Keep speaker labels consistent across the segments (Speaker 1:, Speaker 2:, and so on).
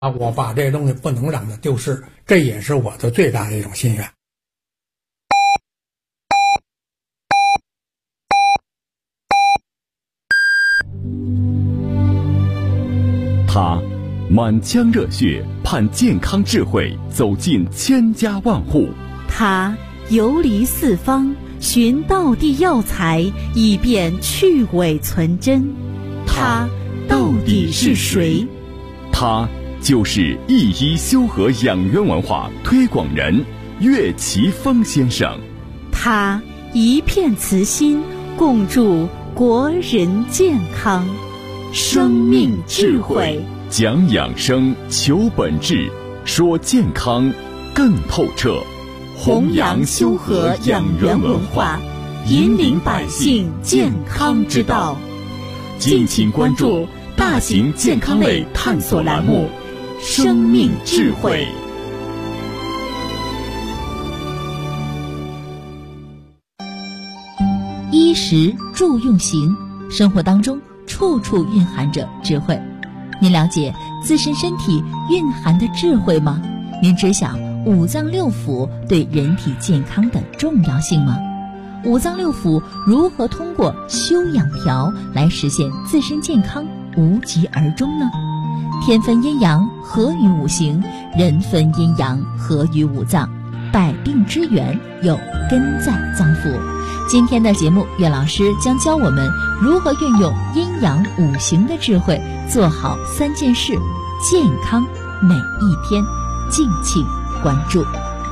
Speaker 1: 我把这东西不能让它丢失，这也是我的最大的一种心愿。
Speaker 2: 他满腔热血盼健康智慧走进千家万户，
Speaker 3: 他游离四方寻道地药材，以便去伪存真。他到底是谁？
Speaker 2: 他就是一医修和养元文化推广人岳奇峰先生。
Speaker 3: 他一片慈心，共筑国人健康。生命智慧，
Speaker 2: 讲养生，求本质，说健康更透彻。
Speaker 3: 弘扬修和养元文化，引领百姓健康之道。敬请关注大型健康类探索栏目《生命智慧》。
Speaker 4: 衣食住用行，生活当中处处蕴含着智慧。您了解自身身体蕴含的智慧吗？您知晓五脏六腑对人体健康的重要性吗？五脏六腑如何通过修养调来实现自身健康无疾而终呢？天分阴阳合于五行，人分阴阳合于五脏，百病之源有根在脏腑。今天的节目，岳老师将教我们如何运用阴阳五行的智慧，做好3件事，健康每一天。敬请关注。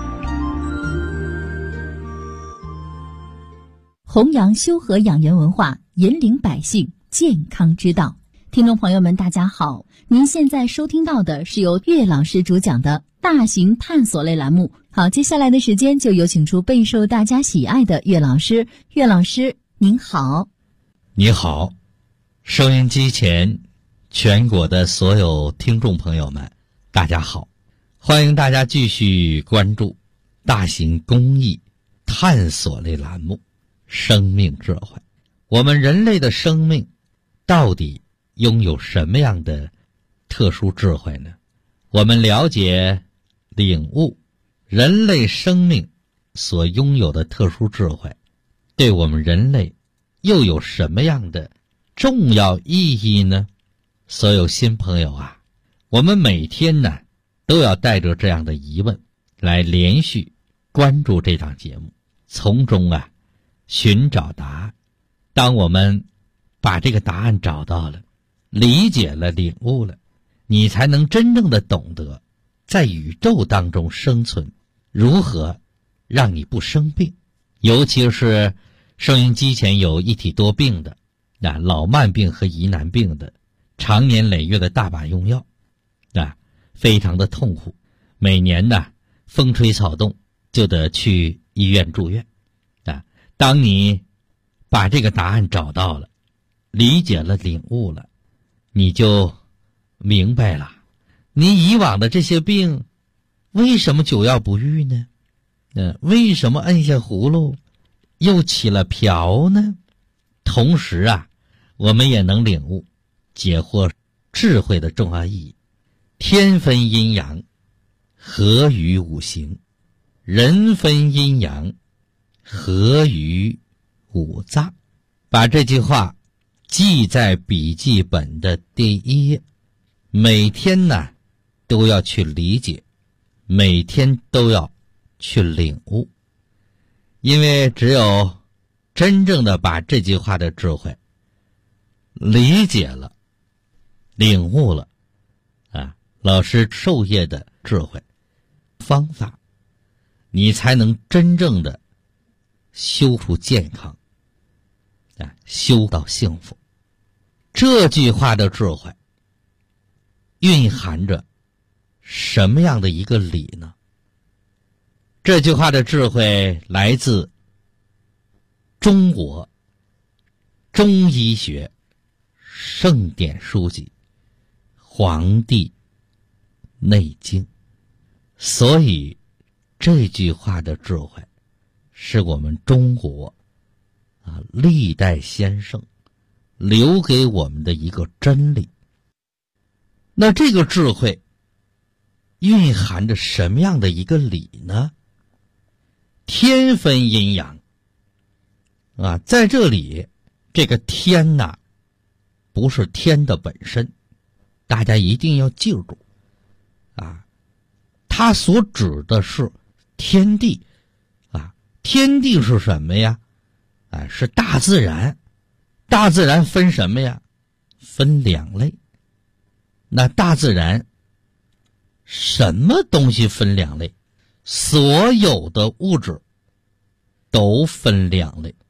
Speaker 4: 弘扬修和养元文化，引领百姓健康之道。听众朋友们，大家好，您现在收听到的是由岳老师主讲的大型探索类栏目。好，接下来的时间就有请出备受大家喜爱的岳老师。岳老师您好。
Speaker 5: 你好，收音机前全国的所有听众朋友们，大家好，欢迎大家继续关注大型公益探索类栏目《生命智慧》。我们人类的生命到底拥有什么样的特殊智慧呢？我们了解领悟人类生命所拥有的特殊智慧，对我们人类又有什么样的重要意义呢？所有新朋友啊，我们每天呢都要带着这样的疑问来连续关注这档节目，从中啊寻找答案。当我们把这个答案找到了，理解了，领悟了，你才能真正的懂得在宇宙当中生存如何让你不生病。尤其是收音机前有一体多病的，老慢病和疑难病的，常年累月的大把用药，非常的痛苦，每年呢风吹草动就得去医院住院。当你把这个答案找到了，理解了，领悟了，你就明白了，你以往的这些病为什么久药不愈呢？为什么摁下葫芦又起了瓢呢？同时啊，我们也能领悟解惑智慧的重要意义。天分阴阳合于五行，人分阴阳合于五脏。把这句话记在笔记本的第1页，每天呢都要去理解，每天都要去领悟。因为只有真正的把这句话的智慧理解了，领悟了，老师授业的智慧方法，你才能真正的修出健康，修到幸福。这句话的智慧蕴含着什么样的一个理呢？这句话的智慧来自中国中医学圣典书籍《黄帝内经》，所以这句话的智慧是我们中国历代先生留给我们的一个真理。那这个智慧蕴含着什么样的一个理呢？天分阴阳啊，在这里这个天呐，不是天的本身，大家一定要记住啊，它所指的是天地啊。天地是什么呀？是大自然。大自然分什么呀？分两类。那大自然什么东西分两类？所有的物质都分两类。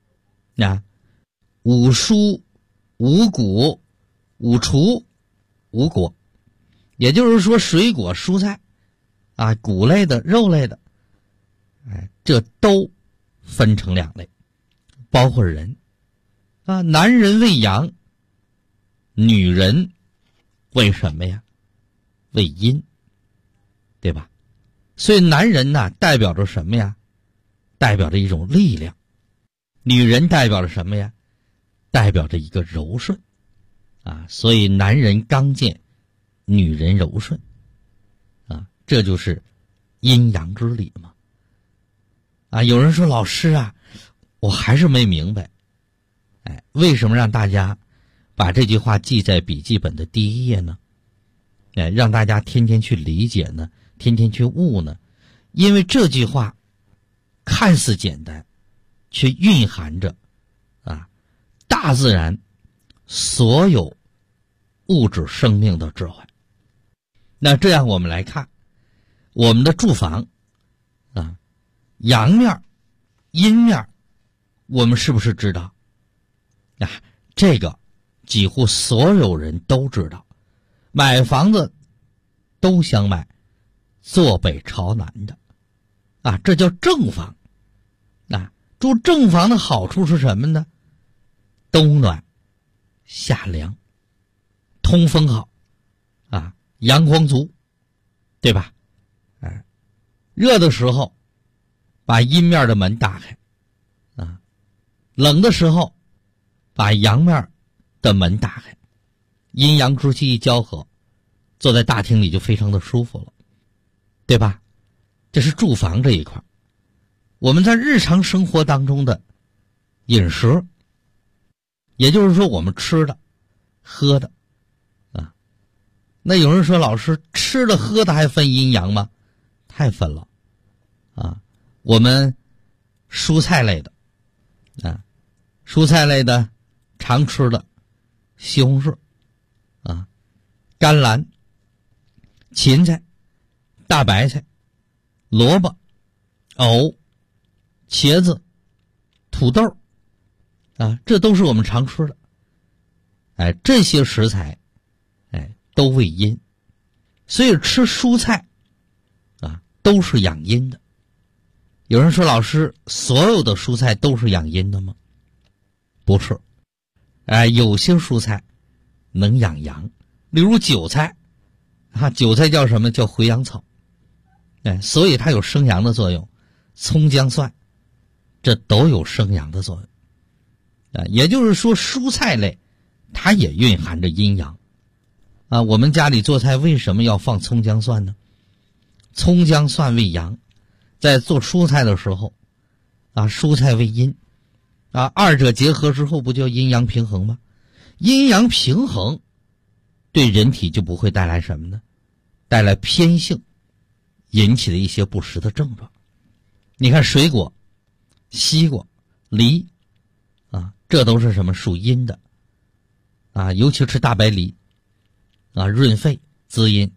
Speaker 5: 五蔬、五谷、五畜、五果，也就是说水果、蔬菜啊，谷类的、肉类的，这都分成两类，包括人啊。男人为阳，女人为什么呀？为阴，对吧？所以男人呢，代表着什么呀？代表着一种力量。女人代表着什么呀？代表着一个柔顺啊。所以男人刚健，女人柔顺啊，这就是阴阳之理嘛。啊，有人说老师啊，我还是没明白，为什么让大家把这句话记在笔记本的第一页呢？让大家天天去理解呢，天天去悟呢？因为这句话看似简单，却蕴含着大自然所有物质生命的智慧。那这样我们来看我们的住房阳面阴面，我们是不是知道这个几乎所有人都知道。买房子都想买坐北朝南的这叫正房住正房的好处是什么呢？冬暖夏凉，通风好阳光足，对吧？热的时候把阴面的门打开冷的时候把阳面的门打开，阴阳之气一交合，坐在大厅里就非常的舒服了，对吧？这是住房这一块。我们在日常生活当中的饮食，也就是说我们吃的喝的那有人说老师，吃的喝的还分阴阳吗？太分了我们蔬菜类的蔬菜类的常吃的西红柿甘蓝、芹菜、大白菜、萝卜、藕、茄子、土豆这都是我们常吃的这些食材都为阴，所以吃蔬菜都是养阴的。有人说老师，所有的蔬菜都是养阴的吗？不是有些蔬菜能养阳，例如韭菜韭菜叫什么？叫回阳草所以它有生阳的作用。葱姜蒜这都有生阳的作用也就是说蔬菜类它也蕴含着阴阳我们家里做菜为什么要放葱姜蒜呢？葱姜蒜为阳，在做蔬菜的时候蔬菜为阴二者结合之后不就阴阳平衡吗？阴阳平衡对人体就不会带来什么呢？带来偏性引起的一些不实的症状。你看水果，西瓜、梨这都是什么？属阴的尤其吃大白梨润肺滋阴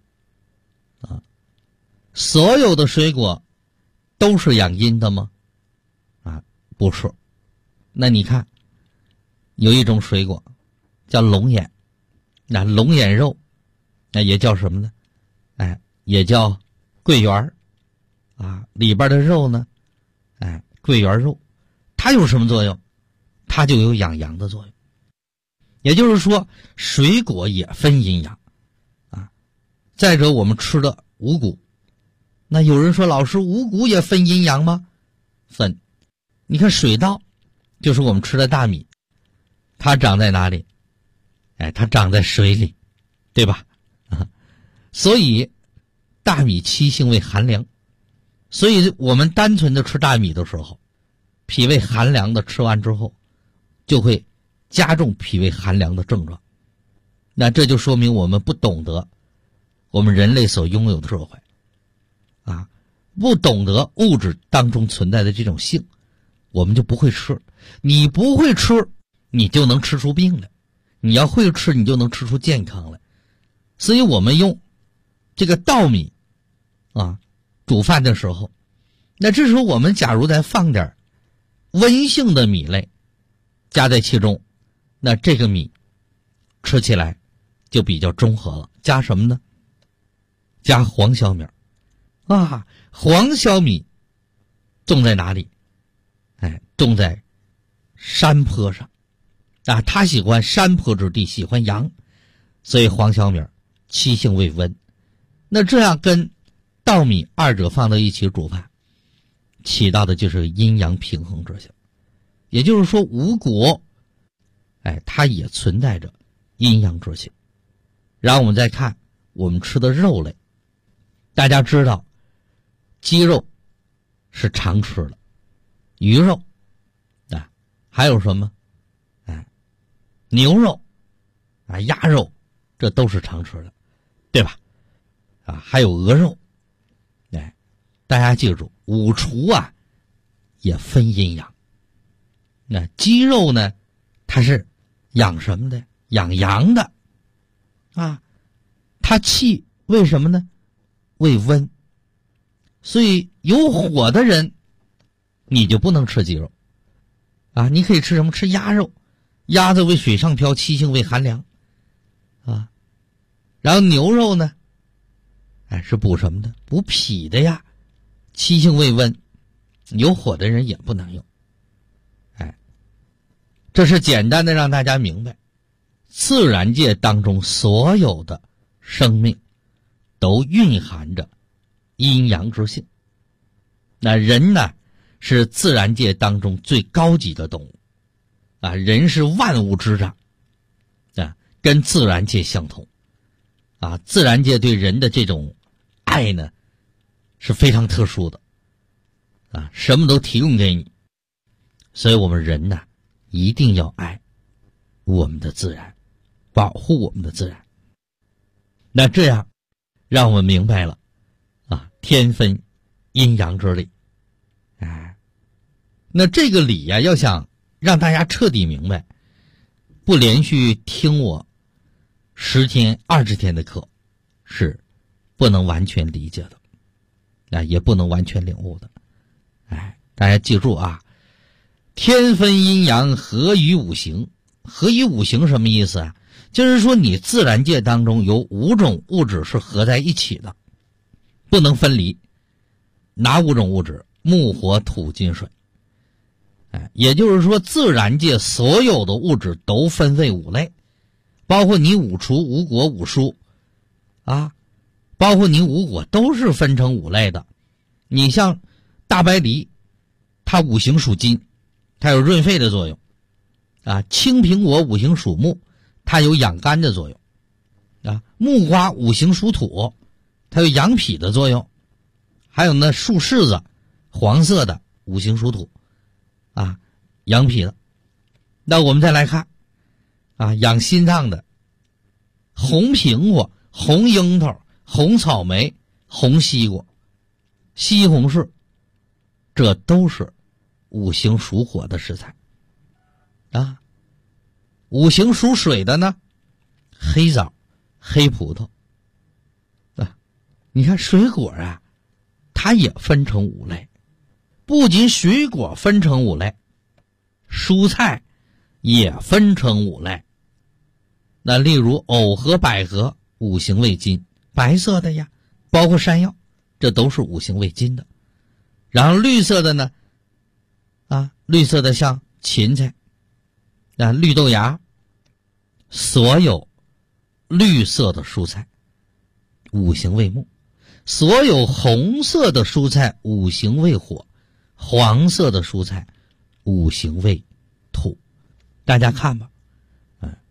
Speaker 5: 所有的水果都是养阴的吗？不是。那你看有一种水果叫龙眼龙眼肉也叫什么呢？也叫桂圆里边的肉呢桂圆肉，它有什么作用？它就有养阳的作用。也就是说水果也分阴阳再者我们吃的五谷，那有人说老师，五谷也分阴阳吗？分。你看水稻就是我们吃的大米，它长在哪里？它长在水里，对吧？所以大米七性为寒凉，所以我们单纯的吃大米的时候，脾胃寒凉的吃完之后，就会加重脾胃寒凉的症状。那这就说明我们不懂得我们人类所拥有的智慧啊，不懂得物质当中存在的这种性，我们就不会吃。你不会吃，你就能吃出病来；你要会吃，你就能吃出健康来。所以我们用这个稻米啊煮饭的时候，那这时候我们假如再放点温性的米类加在其中，那这个米吃起来就比较中和了。加什么呢？加黄小米啊，黄小米种在哪里？种在山坡上啊，它喜欢山坡之地，喜欢阳，所以黄小米七性为温。那这样跟稻米二者放在一起煮饭，起到的就是阴阳平衡之性。也就是说，五谷它也存在着阴阳之性。然后我们再看我们吃的肉类，大家知道鸡肉是常吃的，鱼肉还有什么牛肉鸭肉，这都是常吃的，对吧？还有鹅肉。大家记住，五畜也分阴阳。那鸡肉呢，它是养什么的？养阳的它气为什么呢？为温。所以有火的人你就不能吃鸡肉你可以吃什么？吃鸭肉。鸭子为水上漂，七性为寒凉然后牛肉呢是补什么的？补脾的呀，七性为温，有火的人也不能用。这是简单的让大家明白，自然界当中所有的生命都蕴含着阴阳之性。那人呢，是自然界当中最高级的动物人是万物之长跟自然界相同自然界对人的这种爱呢是非常特殊的什么都提供给你。所以我们人呢一定要爱我们的自然，保护我们的自然。那这样让我们明白了天分阴阳之理。那这个理要想让大家彻底明白，不连续听我10天20天的课是不能完全理解的也不能完全领悟的。大家记住天分阴阳合于五行。合于五行什么意思就是说你自然界当中有5种物质是合在一起的，不能分离。哪5种物质？木火土金水。也就是说自然界所有的物质都分为5类，包括你五畜五果五蔬包括你五果都是分成5类的。你像大白梨，它五行属金，它有润肺的作用青苹果五行属木，它有养肝的作用木瓜五行属土，它有养脾的作用。还有呢树柿子黄色的五行属土养脾的。那我们再来看养心脏的红苹果、红樱桃、红草莓、红西瓜、西红柿，这都是五行属火的食材五行属水的呢，黑枣、黑葡萄你看水果它也分成5类。不仅水果分成5类，蔬菜也分成5类。那例如藕和百合五行为金，白色的呀，包括山药，这都是五行为金的。然后绿色的呢绿色的像芹菜绿豆芽，所有绿色的蔬菜五行为木，所有红色的蔬菜五行为火，黄色的蔬菜五行为土。大家看吧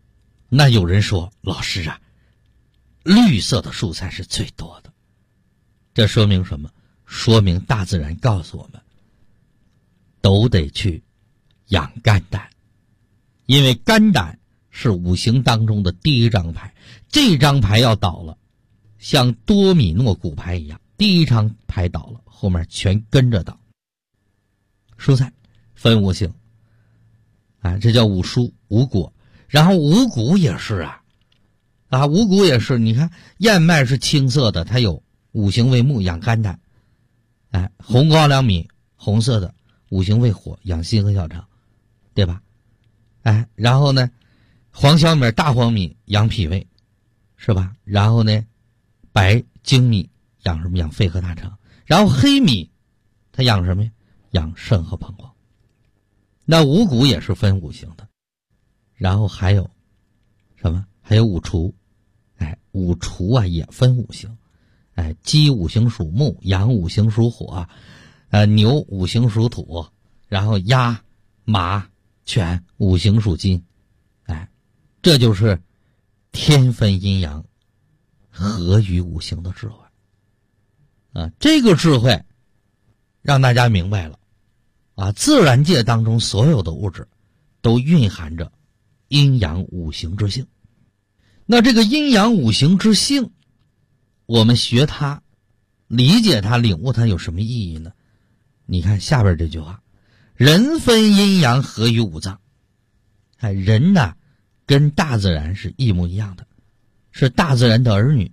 Speaker 5: 那有人说老师绿色的蔬菜是最多的这说明什么？说明大自然告诉我们，都得去养肝胆，因为肝胆是五行当中的第一张牌，这张牌要倒了，像多米诺骨牌一样，第一张牌倒了，后面全跟着倒。蔬菜分五行，这叫五蔬五果。然后五谷也是五谷也是，你看燕麦是青色的，它有五行为木，养肝胆。红高粱米红色的，五行为火，养心和小肠，对吧？然后呢，黄小米大黄米养脾胃，是吧？然后呢，白精米养什么？养肺和大肠。然后黑米它养什么呀？养肾和膀胱。那五谷也是分五行的。然后还有什么？还有五畜。五畜也分五行。鸡五行属木，羊五行属火，牛五行属土，然后鸭、马、犬五行属金。这就是天分阴阳合于五行的智慧。这个智慧让大家明白了自然界当中所有的物质都蕴含着阴阳五行之性。那这个阴阳五行之性，我们学它、理解它、领悟它有什么意义呢？你看下边这句话，人分阴阳合于五脏。人呢跟大自然是一模一样的，是大自然的儿女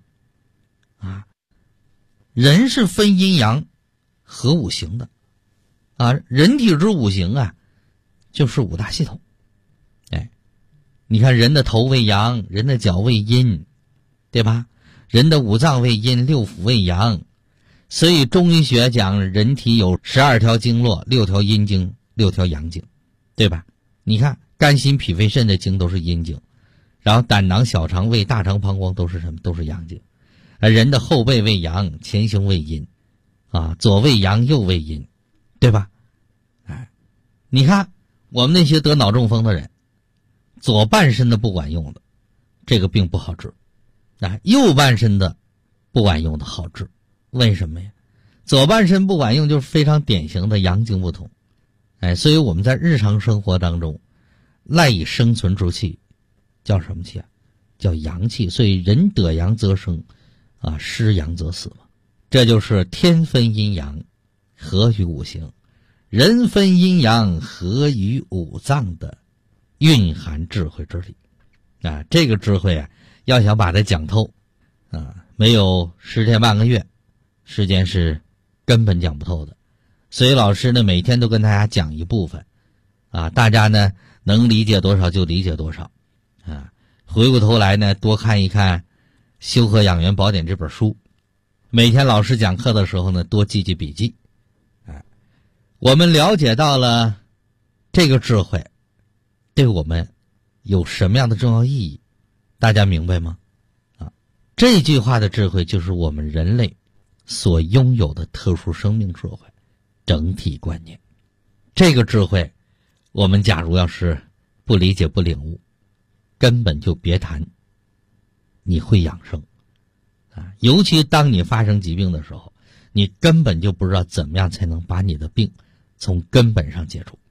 Speaker 5: 人是分阴阳合五行的人体之五行就是五大系统。你看人的头为阳，人的脚为阴，对吧？人的五脏为阴，六腑为阳。所以中医学讲人体有12条经络，6条阴经，6条阳经，对吧？你看肝心脾肺肾的经都是阴经，然后胆囊小肠胃大肠膀胱都是什么？都是阳经。人的后背为阳，前胸为阴左为阳右为阴，对吧？你看我们那些得脑中风的人，左半身的不管用的，这个病不好治右半身的不管用的好治。为什么呀？左半身不管用就是非常典型的阳经不通。所以我们在日常生活当中赖以生存之气叫什么气叫阳气。所以人得阳则生失阳则死嘛。这就是天分阴阳合于五行，人分阴阳合于五脏的蕴含智慧之理这个智慧要想把它讲透没有10天半个月时间是根本讲不透的。所以老师呢每天都跟大家讲一部分大家呢能理解多少就理解多少回过头来呢多看一看《修和养元宝典》这本书，每天老师讲课的时候呢多记记笔记我们了解到了这个智慧对我们有什么样的重要意义，大家明白吗？这句话的智慧就是我们人类所拥有的特殊生命智慧整体观念。这个智慧我们假如要是不理解不领悟，根本就别谈你会养生尤其当你发生疾病的时候，你根本就不知道怎么样才能把你的病从根本上解除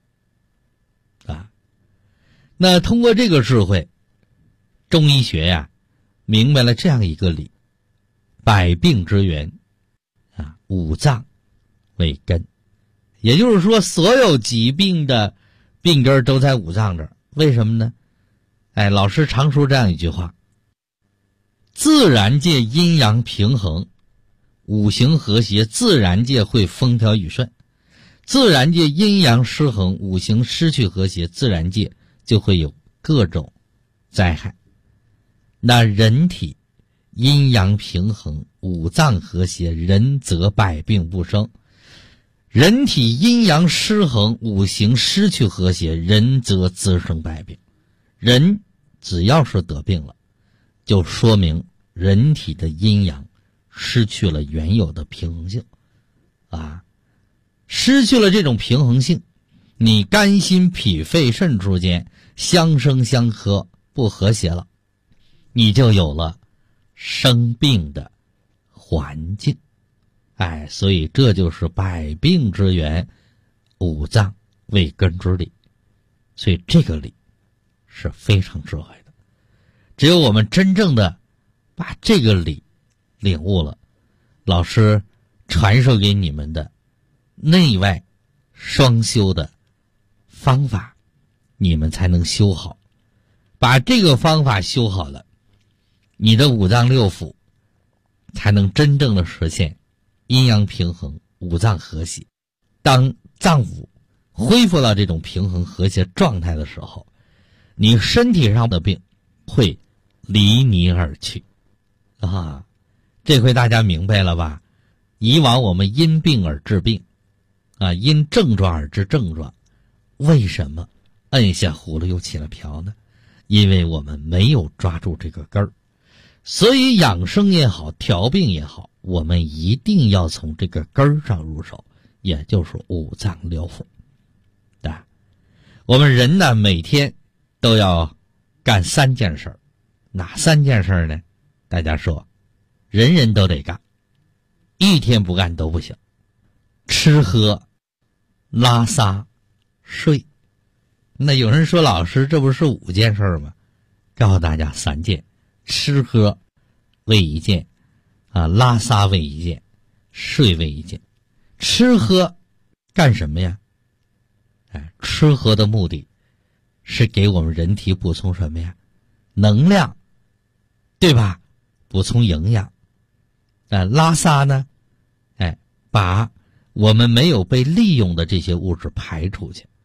Speaker 5: 那通过这个智慧，中医学明白了这样一个理，百病之源五脏为根。也就是说所有疾病的病根都在五脏这儿。为什么呢？老师常说这样一句话，自然界阴阳平衡，五行和谐，自然界会风调雨顺。自然界阴阳失衡，五行失去和谐，自然界就会有各种灾害。那人体阴阳平衡，五脏和谐，人则百病不生。人体阴阳失衡，五行失去和谐，人则滋生百病。人只要是得病了，就说明人体的阴阳失去了原有的平衡性失去了这种平衡性，你肝心脾肺肾之间相生相克不和谐了，你就有了生病的环境所以这就是百病之源，五脏为根之理。所以这个理是非常智慧的，只有我们真正的把这个理领悟了，老师传授给你们的内外双修的方法，你们才能修好。把这个方法修好了，你的五脏六腑才能真正的实现阴阳平衡，五脏和谐。当脏腑恢复到这种平衡和谐状态的时候，你身体上的病会离你而去这回大家明白了吧？以往我们因病而治病因症状而治症状，为什么摁下葫芦又起了瓢呢？因为我们没有抓住这个根儿。所以养生也好，调病也好，我们一定要从这个根儿上入手，也就是五脏六腑。我们人呢，每天都要干3件事，哪3件事呢？大家说，人人都得干，一天不干都不行。吃喝拉撒睡。那有人说，老师这不是5件事吗？告诉大家3件，吃喝为1件拉撒为1件，睡为1件。吃喝干什么呀？吃喝的目的是给我们人体补充什么呀？能量，对吧？补充营养。拉撒呢？把我们没有被利用的这些物质排出去。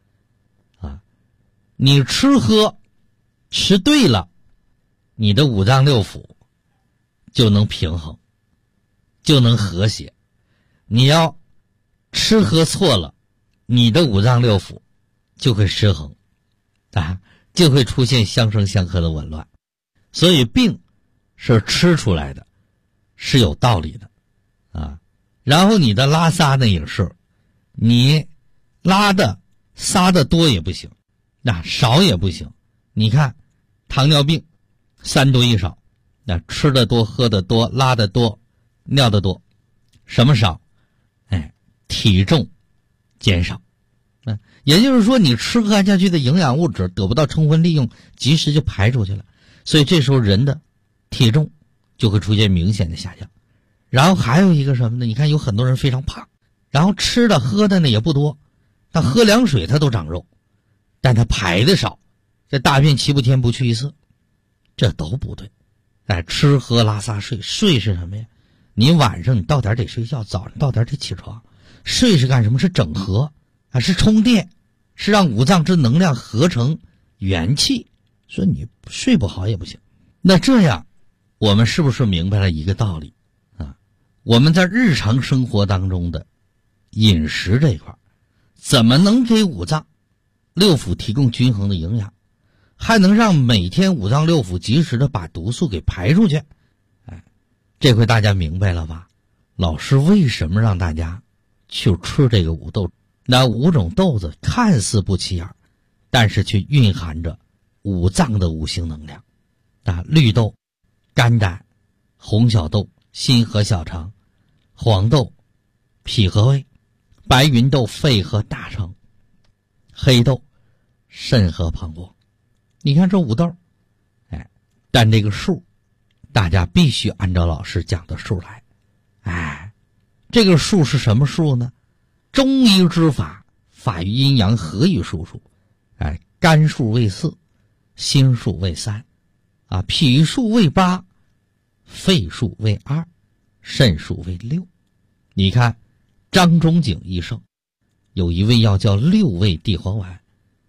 Speaker 5: 你吃喝吃对了，你的五脏六腑就能平衡，就能和谐。你要吃喝错了，你的五脏六腑就会失衡就会出现相生相克的紊乱。所以病是吃出来的，是有道理的然后你的拉撒呢也是，你拉的撒的多也不行，少也不行。你看糖尿病3多1少，吃的多，喝的多，拉的多，尿的多，什么少？体重减少。也就是说，你吃喝下去的营养物质得不到充分利用，及时就排出去了，所以这时候人的体重就会出现明显的下降。然后还有一个什么呢？你看有很多人非常胖，然后吃的喝的呢也不多，他喝凉水他都长肉，但他排的少，这大便7不添不去一色，这都不对。吃喝拉撒睡，睡是什么呀？你晚上你到点得睡觉，早上到点得起床。睡是干什么？是整合是充电，是让五脏之能量合成元气。所以你睡不好也不行。那这样我们是不是明白了一个道理我们在日常生活当中的饮食这一块，怎么能给五脏六腑提供均衡的营养，还能让每天五脏六腑及时的把毒素给排出去？这回大家明白了吧？老师为什么让大家去吃这个五豆？那5种豆子看似不起眼，但是却蕴含着五脏的五行能量绿豆肝胆，红小豆心和小肠，黄豆脾和胃，白芸豆肺和大肠，黑豆肾和膀胱。你看这5豆但这个数大家必须按照老师讲的数来。这个数是什么数呢？中医之法，法于阴阳，合于数数。肝数为4，心数为3，脾数为8，肺数为2，肾数为6。你看张仲景医生有一味药叫6味地黄丸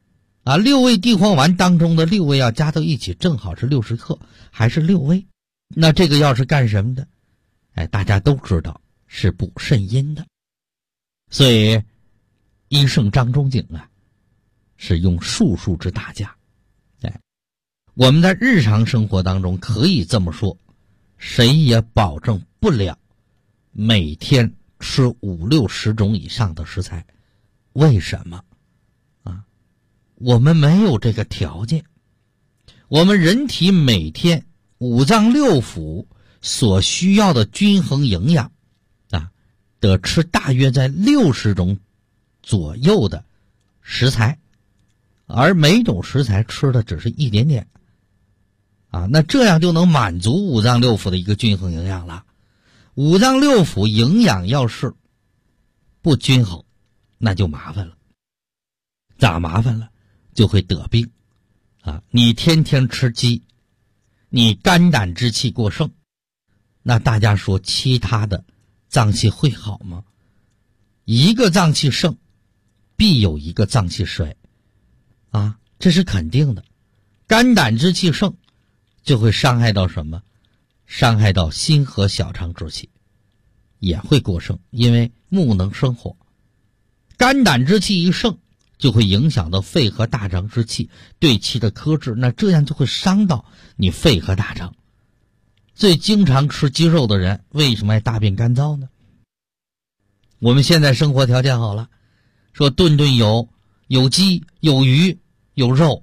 Speaker 5: 6味地黄丸当中的6味药加到一起正好是60克，还是6味。那这个药是干什么的？大家都知道是补肾阴的。所以医圣张仲景是用术数之大家。我们在日常生活当中可以这么说，谁也保证不了每天吃5、60种以上的食材。为什么我们没有这个条件。我们人体每天五脏六腑所需要的均衡营养得吃大约在60种左右的食材，而每种食材吃的只是一点点那这样就能满足五脏六腑的一个均衡营养了。五脏六腑营养要是不均衡，那就麻烦了。咋麻烦了？就会得病你天天吃鸡，你肝胆之气过剩，那大家说其他的脏器会好吗？一个脏器盛，必有一个脏器衰这是肯定的。肝胆之气盛就会伤害到什么？伤害到心和小肠之气也会过剩，因为木能生火。肝胆之气一盛，就会影响到肺和大肠之气对其的克制，那这样就会伤到你肺和大肠。最经常吃鸡肉的人为什么还大便干燥呢？我们现在生活条件好了，说顿顿有鸡有鱼有肉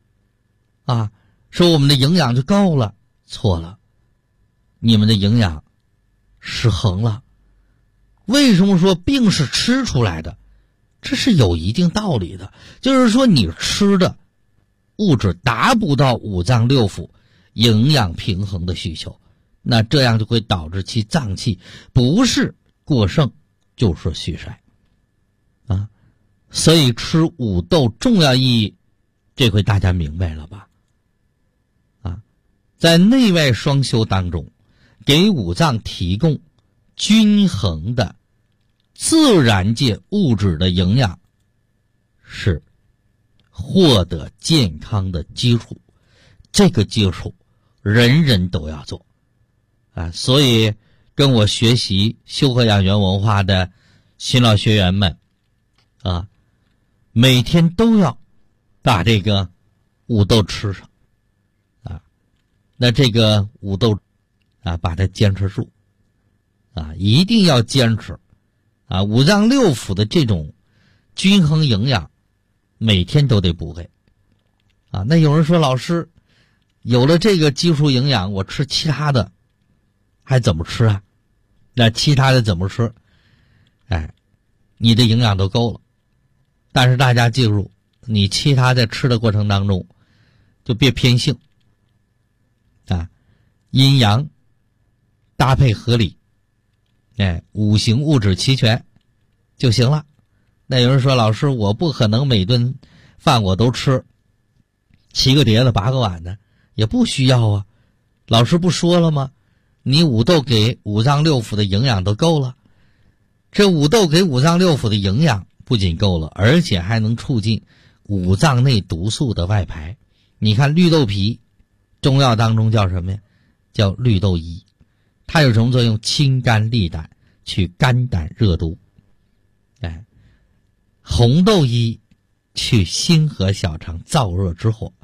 Speaker 5: 说我们的营养就够了。错了，你们的营养失衡了。为什么说病是吃出来的？这是有一定道理的，就是说你吃的物质达不到五脏六腑营养平衡的需求，那这样就会导致其脏器不是过剩就是虚衰所以吃五豆重要意义，这回大家明白了吧？在内外双修当中，给五脏提供均衡的自然界物质的营养，是获得健康的基础。这个基础人人都要做所以跟我学习修和养元文化的新老学员们每天都要把这个五豆吃上那这个五豆把它坚持住一定要坚持五脏六腑的这种均衡营养每天都得补给那有人说，老师有了这个基础营养，我吃其他的还怎么吃那其他的怎么吃？你的营养都够了，但是大家记住，你其他在吃的过程当中就别偏性阴阳搭配合理五行物质齐全就行了。那有人说，老师我不可能每顿饭我都吃7个碟子8个碗的，也不需要老师不说了吗？你五豆给五脏六腑的营养都够了。这五豆给五脏六腑的营养不仅够了，而且还能促进五脏内毒素的外排。你看绿豆皮，中药当中叫什么呀？叫绿豆衣。它有什么作用？清肝利胆，去肝胆热毒。红豆衣去心和小肠燥热之火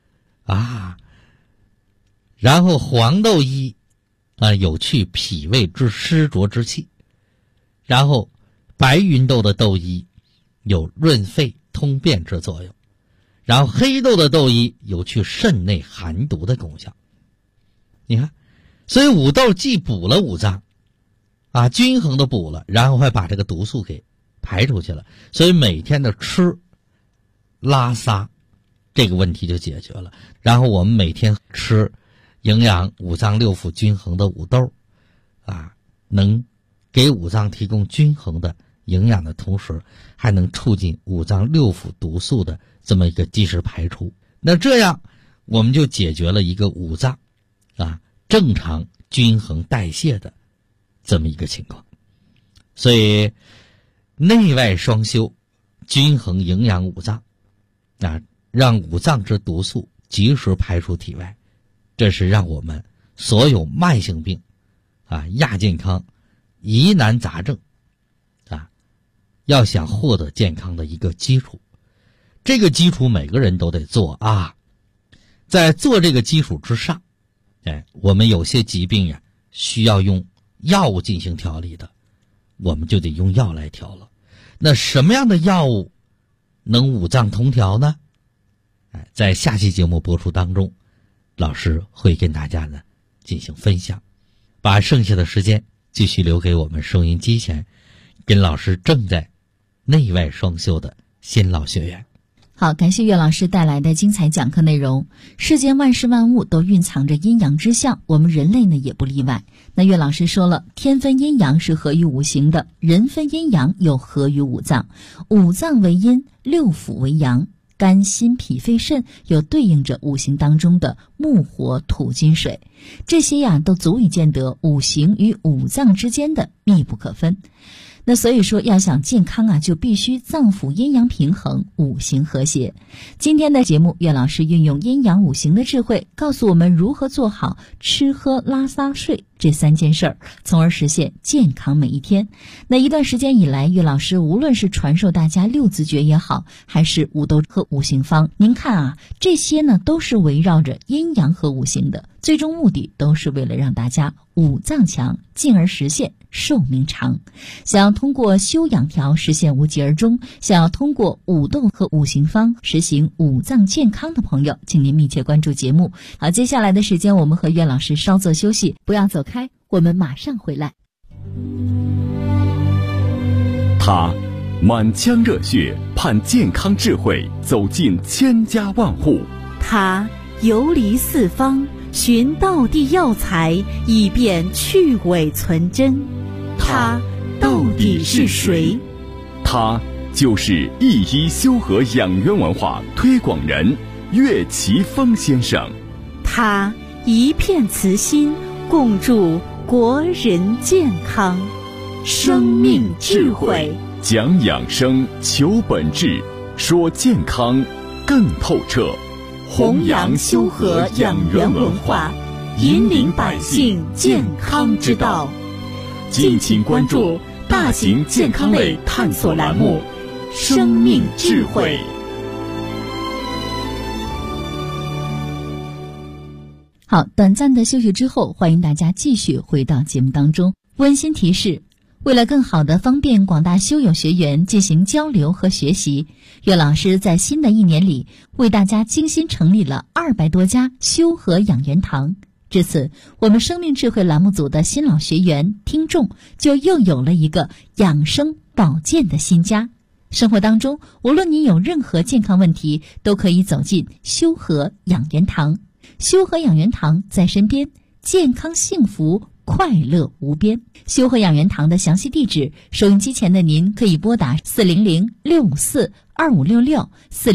Speaker 5: 然后黄豆衣有去脾胃之湿浊之气。然后白芸豆的豆衣有润肺通便之作用。然后黑豆的豆衣有去肾内寒毒的功效。你看，所以五豆既补了五脏均衡的补了，然后还把这个毒素给排出去了，所以每天的吃拉撒这个问题就解决了。然后我们每天吃营养五脏六腑均衡的五豆能给五脏提供均衡的营养的同时，还能促进五脏六腑毒素的这么一个及时排出。那这样我们就解决了一个五脏正常均衡代谢的这么一个情况。所以内外双修，均衡营养五脏让五脏之毒素及时排出体外，这是让我们所有慢性病亚健康疑难杂症要想获得健康的一个基础。这个基础每个人都得做在做这个基础之上我们有些疾病需要用药物进行调理的，我们就得用药来调了。那什么样的药物能五脏同调呢？在下期节目播出当中，老师会跟大家进行分享。把剩下的时间继续留给我们收音机前跟老师正在内外双修的新老学员。
Speaker 4: 好，感谢岳老师带来的精彩讲课内容。世间万事万物都蕴藏着阴阳之象，我们人类呢也不例外。那岳老师说了，天分阴阳是合于五行的，人分阴阳又合于五脏，五脏为阴，六腑为阳，肝心脾肺肾又对应着五行当中的木火土金水，这些呀都足以见得五行与五脏之间的密不可分。那所以说要想健康啊，就必须脏腑阴阳平衡，五行和谐。今天的节目，岳老师运用阴阳五行的智慧，告诉我们如何做好吃喝拉撒睡这3件事儿，从而实现健康每一天。那一段时间以来，岳老师无论是传授大家6字诀也好，还是五斗和五行方，您看啊，这些呢都是围绕着阴阳和五行的，最终目的都是为了让大家五脏强，进而实现寿命长。想要通过修养调实现无疾而终，想要通过五斗和五行方实行五脏健康的朋友，请您密切关注节目。好，接下来的时间我们和岳老师稍作休息，不要走开，我们马上回来。
Speaker 2: 他满腔热血盼健康智慧走进千家万户，
Speaker 3: 他游离四方寻道地药材，以便去伪存真。他到底是谁？
Speaker 2: 他就是一一修和养元文化推广人岳奇峰先生。
Speaker 3: 他一片慈心，共筑国人健康。生命智慧，
Speaker 2: 讲养生，求本质，说健康更透彻。
Speaker 3: 弘扬修和养元文化，引领百姓健康之道。敬请关注大型健康类探索栏目《生命智慧》。
Speaker 4: 好，短暂的休息之后，欢迎大家继续回到节目当中。温馨提示，为了更好地方便广大修友学员进行交流和学习，岳老师在新的一年里为大家精心成立了200多家修和养元堂。至此，我们生命智慧栏目组的新老学员听众就又有了一个养生保健的新家。生活当中，无论您有任何健康问题，都可以走进修和养元堂。修和养元堂在身边，健康幸福快乐无边。修和养元堂的详细地址，收音机前的您可以拨打400-654-2566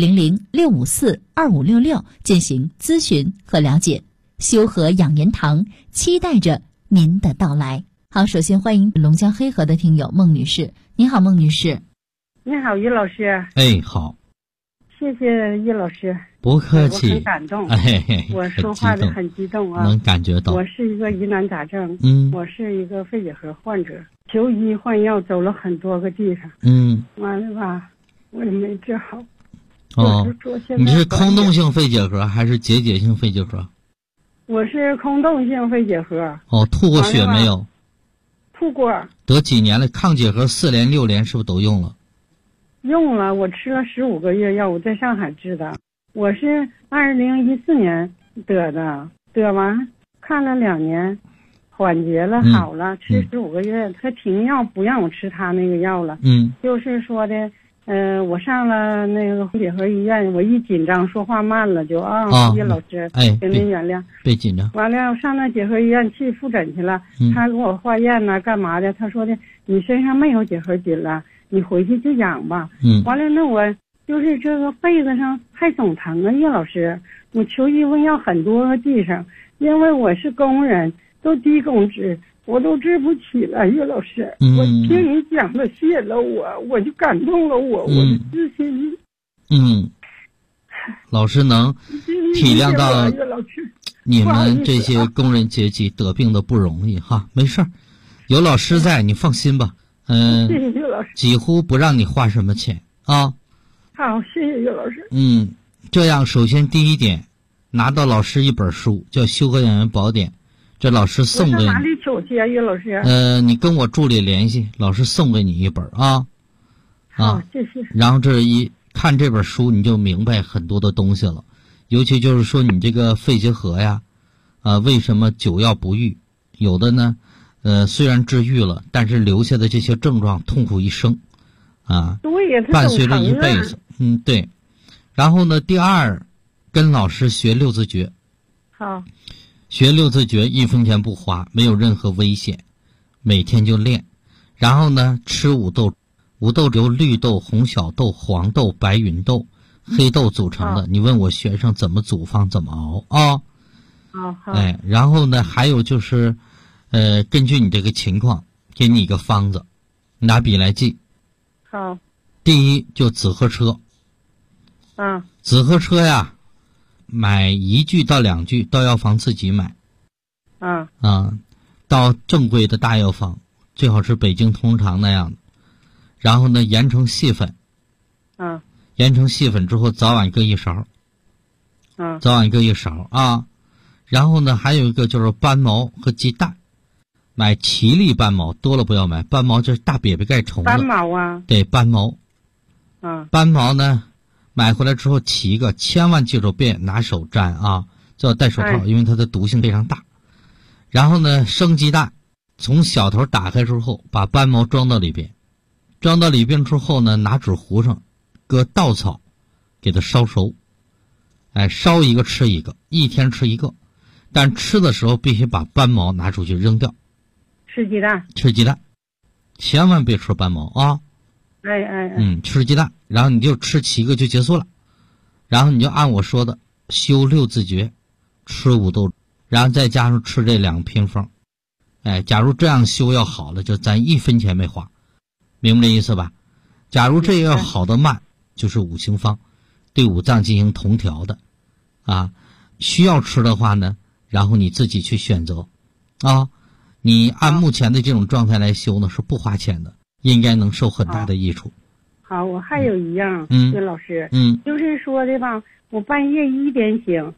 Speaker 4: 400-654-2566进行咨询和了解。修和养元堂期待着您的到来。好，首先欢迎龙江黑河的听友孟女士。你好，孟女士。
Speaker 6: 你好，于老师。
Speaker 5: 哎，好。
Speaker 6: 谢谢于老师。
Speaker 5: 不客气。
Speaker 6: 我很感动。我说话的很激动啊。
Speaker 5: 能感觉到。
Speaker 6: 我是一个疑难杂症。我是一个肺结核患者，求医换药走了很多个地方。完了吧，我也没治好。
Speaker 5: 你是空洞性肺结核还是结节性肺结核？
Speaker 6: 我是空洞性肺结核。
Speaker 5: 吐过血没有？
Speaker 6: 吐过。
Speaker 5: 得几年了？抗结核4联6联是不是都用了？
Speaker 6: 用了，我吃了15个月药，我在上海治的。我是2014年得的，得完看了2年，缓解了，好了，吃15个月，他停药不让我吃他那个药了。就是说的，我上了那个结核医院，我一紧张说话慢了，就叶老师，给您原谅，
Speaker 5: 别紧张。
Speaker 6: 完了，上那结核医院去复诊去了，他给我化验呢，干嘛的？他说的你身上没有结核菌了，你回去就养吧。完了，那我就是这个肺子上还总疼啊，叶老师，我求医问药很多个地方，因为我是工人，都低工资。我都治不起了，岳老师。我听你讲的谢了我就感动了我的自信。
Speaker 5: 老师能体谅到你们这些工人阶级得病的不容易哈，没事儿，有老师在，你放心吧。
Speaker 6: 谢谢岳老师。
Speaker 5: 几乎不让你花什么钱啊。
Speaker 6: 好，谢谢岳老师。
Speaker 5: 这样首先第一点，拿到老师一本书叫《修和养元宝典》。这老师送给你。
Speaker 6: 哪里求去啊，岳老师？
Speaker 5: 你跟我助理联系，老师送给你一本啊。
Speaker 6: 好，谢谢。
Speaker 5: 然后看这本书，你就明白很多的东西了，尤其就是说你这个肺结核呀，为什么久药不愈？有的呢， 虽然治愈了，但是留下的这些症状痛苦一生啊，
Speaker 6: 对呀，
Speaker 5: 伴随着一辈子。对。然后呢，第二，跟老师学六字诀。
Speaker 6: 好。
Speaker 5: 学六字诀1分钱不花，没有任何危险，每天就练。然后呢，吃五豆，五豆由绿豆、红小豆、黄豆、白芸豆、黑豆组成的。你问我学生怎么组方怎么熬啊？
Speaker 6: 好。
Speaker 5: 然后呢，还有就是，根据你这个情况，给你一个方子，拿笔来记。
Speaker 6: 好。
Speaker 5: 第一就紫河车。紫河车呀，买1具到2具，到药房自己买。到正规的大药房，最好是北京通常那样的。然后呢，研成细粉。研成细粉之后，早晚各1勺。早晚各1勺啊。然后呢，还有一个就是斑毛和鸡蛋，买齐粒斑毛，多了不要买。斑毛就是大瘪瘪盖虫子。
Speaker 6: 斑毛啊？
Speaker 5: 对，斑毛。斑毛呢，买回来之后起一个，千万记住别拿手沾啊，就要戴手套，因为它的毒性非常大。然后呢，生鸡蛋，从小头打开之后，把斑毛装到里边，装到里边之后呢，拿纸糊上，搁稻草，给它烧熟。烧一个吃一个，1天吃1个，但吃的时候必须把斑毛拿出去扔掉。
Speaker 6: 吃鸡蛋。吃
Speaker 5: 鸡蛋，千万别吃斑毛啊。吃鸡蛋，然后你就吃7个就结束了，然后你就按我说的修六字诀，吃五豆，然后再加上吃这2个偏方。假如这样修要好了，就咱1分钱没花，明白这意思吧？假如这要好的慢，就是5行方，对5脏进行同调的啊。需要吃的话呢，然后你自己去选择啊。你按目前的这种状态来修呢，是不花钱的，应该能受很大的益处。
Speaker 6: 好，我还有一样，薛老师，就是说的吧，我半夜1点醒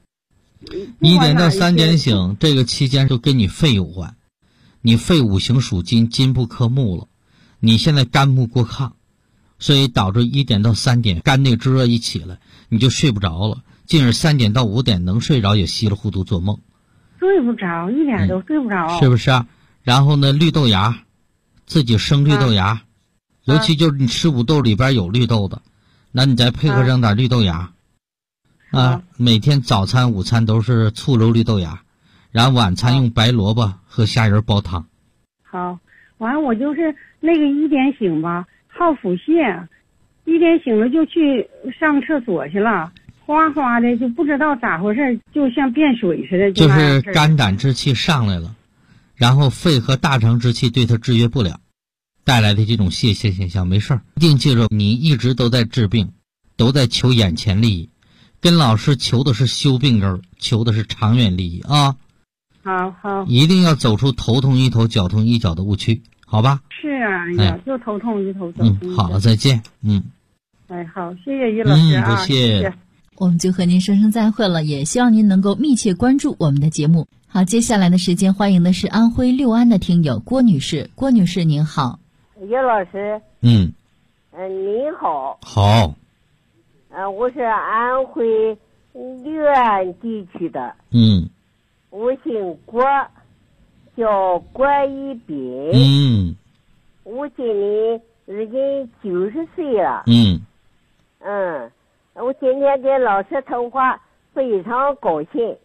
Speaker 5: ，1点到3点醒，这个期间就跟你肺有关。你肺5行属金，金不克木了，你现在肝木过亢，所以导致1点到3点肝内之热一起来，你就睡不着了，进而3点到5点能睡着也稀里糊涂做梦，
Speaker 6: 睡不着，一点都睡不着，
Speaker 5: 是不是啊？然后呢，绿豆芽，自己生绿豆芽，尤其就是你吃五豆里边有绿豆的，那你再配合上点绿豆芽每天早餐午餐都是醋溜绿豆芽，然后晚餐用白萝卜和虾仁煲汤。
Speaker 6: 好，完我就是那个1点醒吧，好腹泻，1点醒了就去上厕所去了，哗哗的就不知道咋回事，就像变水似的。
Speaker 5: 就是肝胆之气上来了，然后肺和大肠之气对它制约不了，带来的这种泄泻现象。没事儿，一定记住，你一直都在治病，都在求眼前利益，跟老师求的是修病根儿，求的是长远利益啊。
Speaker 6: 好，
Speaker 5: 一定要走出头痛医头脚痛医脚的误区，好吧？
Speaker 6: 是啊，就头痛医头脚痛。
Speaker 5: 好了，再见。
Speaker 6: 好，谢谢于老师啊，
Speaker 5: 不谢。
Speaker 4: 我们就和您说声再会了，也希望您能够密切关注我们的节目。好，接下来的时间欢迎的是安徽六安的听友郭女士。郭女士您好。
Speaker 7: 于老师。
Speaker 5: 您
Speaker 7: 好。
Speaker 5: 好。
Speaker 7: 我是安徽六安地区的。我姓郭，叫郭一斌。我今年已经90岁了。我今天跟老师通话，非常高兴。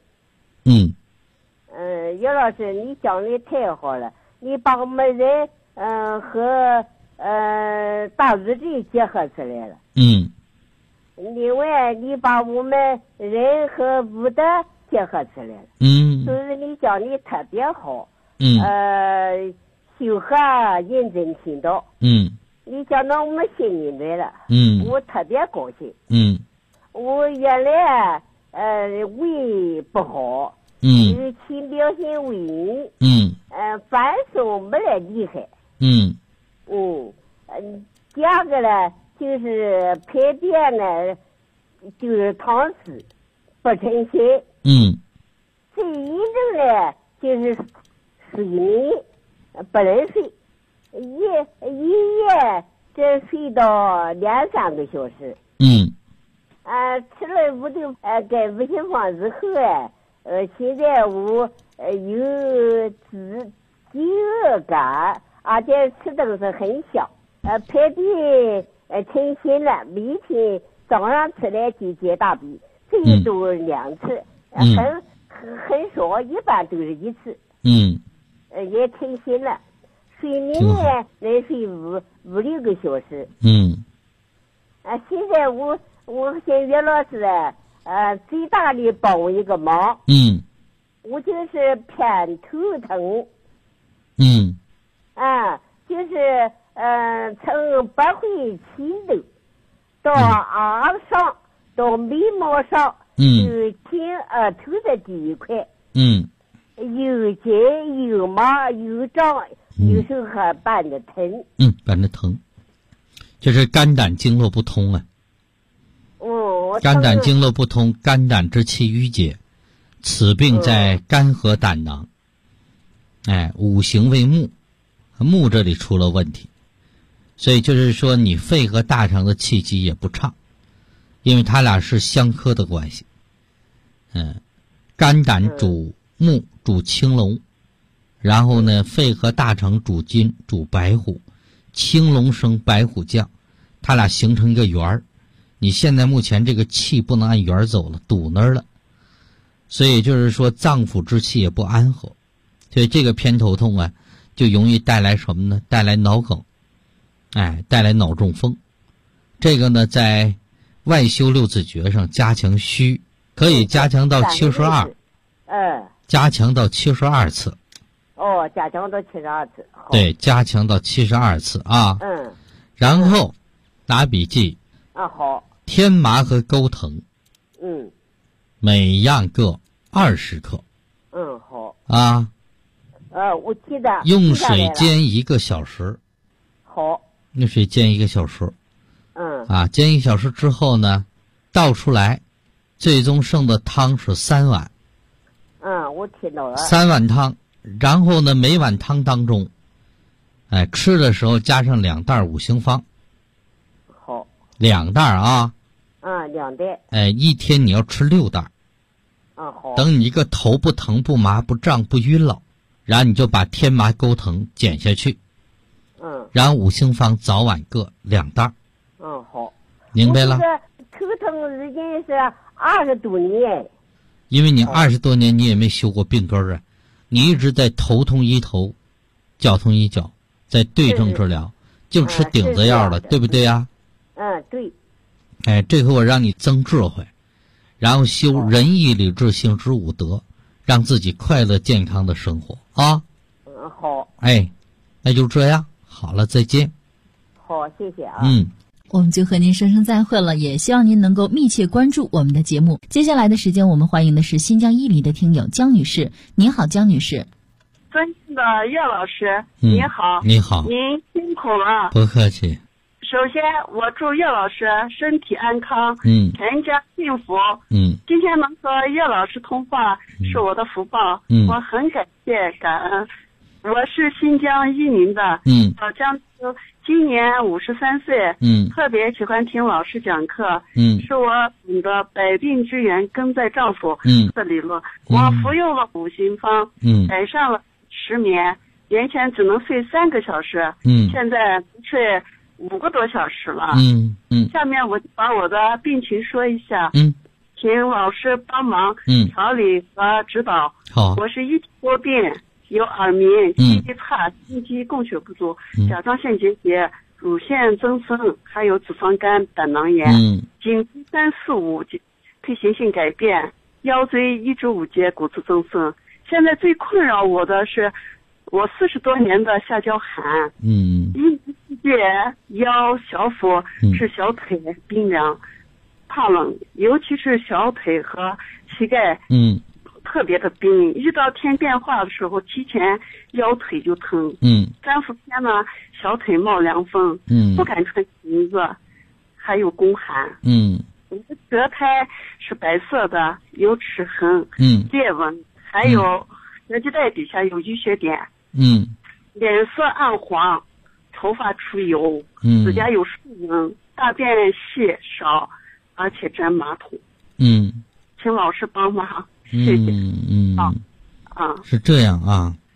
Speaker 7: 于老师，你讲的太好了，你把我们人和大禹治结合起来了。另外，你把我们人和武德结合起来了。所以你讲的特别好。修和认真听到。你讲到我们心里来了。我特别高兴。我原来胃不好。轻表性胃炎。反手没来厉害。第二个呢，就是排便呢，就是溏湿不成形。最严重的就是睡眠不能睡，一夜这睡到2-3个小时。吃了五豆改5行方之后现在我有饥饿感，而且吃东西很小，排便成型了，每天早上起来就解大便，最多2次，很少，一般都是1次。也成型了，睡眠呢能睡5-6个小时。现在我向岳老师最大的帮我一个忙。我就是偏头疼。就是从百会起头到耳上到眉毛上，就听耳头的这一块。有紧有麻有胀，有时候还伴着疼。
Speaker 5: 伴着疼，就是肝胆经络不通啊。肝胆经络不通，肝胆之气郁结，此病在肝和胆囊。五行为木，木这里出了问题，所以就是说你肺和大肠的气机也不畅，因为它俩是相克的关系。肝胆主木主青龙，然后呢肺和大肠主金主白虎，青龙生白虎将，它俩形成一个圆儿。你现在目前这个气不能按圆儿走了，堵那儿了，所以就是说脏腑之气也不安和，所以这个偏头痛啊就容易带来什么呢？带来脑梗，带来脑中风。这个呢在外修六字诀上加强虚，可以加强到72，加强到72次。
Speaker 7: 加强到72次。
Speaker 5: 对，加强到72次啊。然后拿笔记。
Speaker 7: 好。
Speaker 5: 天麻和钩藤。每样各20克。
Speaker 7: 好。我记得。
Speaker 5: 用水煎1个小时。
Speaker 7: 好。
Speaker 5: 用水煎1个小时。煎1个小时之后呢，倒出来，最终剩的汤是3碗。
Speaker 7: 我听到了。
Speaker 5: 3碗汤，然后呢，每碗汤当中，吃的时候加上2袋五行方。
Speaker 7: 好。
Speaker 5: 2袋啊。
Speaker 7: 2袋。
Speaker 5: 一天你要吃6袋。
Speaker 7: 好。
Speaker 5: 等你一个头不疼不麻不胀不晕了，然后你就把天麻钩藤减下去。然后五行方早晚各2袋。
Speaker 7: 好。
Speaker 5: 明白了。
Speaker 7: 头疼已经是20多年。
Speaker 5: 因为你20多年你也没修过病根啊，你一直在头痛医头，脚痛医脚，在对症治疗，净吃顶子药了，对不对呀？
Speaker 7: 对。
Speaker 5: 这回我让你增智慧，然后修仁义礼智信之5德，让自己快乐健康的生活啊。
Speaker 7: 好。
Speaker 5: 那就这样，好了，再见。
Speaker 7: 好，谢谢啊。
Speaker 4: 我们就和您说声再会了，也希望您能够密切关注我们的节目。接下来的时间，我们欢迎的是新疆伊犁的听友江女士。您好，江女士。
Speaker 8: 尊敬的岳老师，您好。
Speaker 5: 你好。
Speaker 8: 您辛苦了。
Speaker 5: 不客气。
Speaker 8: 首先，我祝岳老师身体安康，全家幸福。今天能和岳老师通话是我的福报，我很感谢感恩。我是新疆伊宁的，老江州，今年53岁，特别喜欢听老师讲课，是我懂得百病之源根在丈夫的理论，我服用了5行方，改善了失眠，原先只能睡3个小时，现在睡5个多小时了，下面我把我的病情说一下，请老师帮忙调理和指导。
Speaker 5: 好，
Speaker 8: 我是一体多病。有耳鸣、气机差、心肌供血不足、甲状腺结节、乳腺增生，还有脂肪肝、胆囊炎。颈椎3、4、5退行性改变，腰椎1至5节骨质增生。现在最困扰我的是我40多年的下焦寒，一年四季腰、小腹至小腿冰凉、怕冷，尤其是小腿和膝盖。特别的冰，遇到天变化的时候，提前腰腿就疼。3、4天呢，小腿冒凉风。不敢穿裙子，还有宫寒。我的舌苔是白色的，有齿痕、裂纹，还有舌系带底下有淤血点。脸色暗黄，头发出油，指甲有竖纹，大便细少，而且沾马桶。请老师帮忙。谢谢。
Speaker 5: 是这样啊。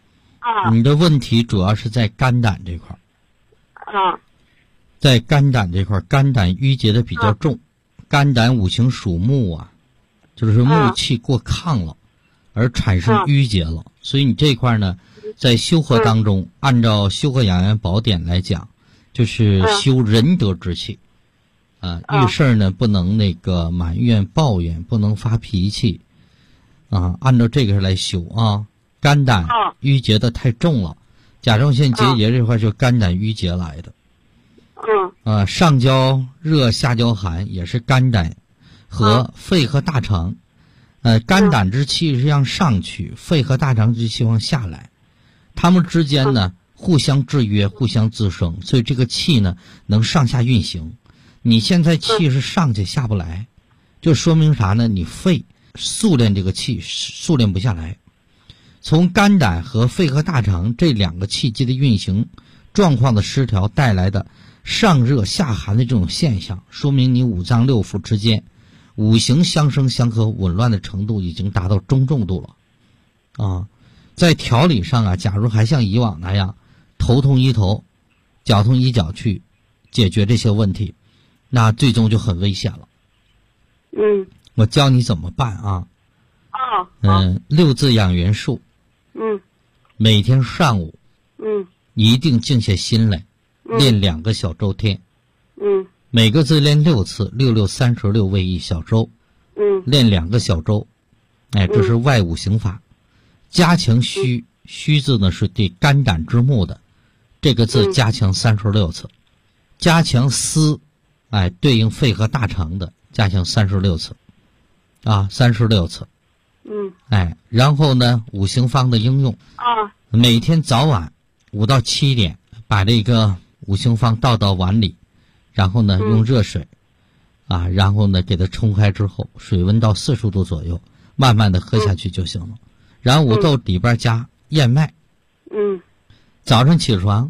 Speaker 8: 啊。
Speaker 5: 你的问题主要是在肝胆这块。
Speaker 8: 啊。
Speaker 5: 在肝胆这块，肝胆郁结的比较重，肝胆五行属木啊，就是木气过亢了，而产生郁结了。所以你这块呢，在修和当中，按照修和养元宝典来讲，就是修仁德之气。遇事呢不能那个埋怨抱怨，不能发脾气，按照这个来修啊。肝胆郁结的太重了，甲状腺结节这块就肝胆郁结来的。上焦热下焦寒也是肝胆和肺和大肠，肝胆之气是向上去，肺和大肠之气往下来，它们之间呢互相制约，互相滋生，所以这个气呢能上下运行。你现在气是上去下不来，就说明啥呢？你肺塑炼这个气塑炼不下来。从肝胆和肺和大肠这两个气机的运行状况的失调带来的上热下寒的这种现象，说明你五脏六腑之间五行相生相克紊乱的程度已经达到中重度了。在调理上啊，假如还像以往那样头痛医头，脚痛医脚去解决这些问题，那最终就很危险了。我教你怎么办啊。6字养元术。每天上午一定静下心来练2个小周天。每个字练6次，6 6 36为1小周。练2个小周。这是外五行法。加强虚，虚字呢是对肝胆之木的，这个字加强36次。加强思，对应肺和大肠的，加强36次。36次。然后呢，五行方的应用。每天早晚5到7点把这个五行方倒到碗里，然后呢用热水然后呢给它冲开之后，水温到40度左右，慢慢的喝下去就行了。然后五豆里边加燕麦。早上起床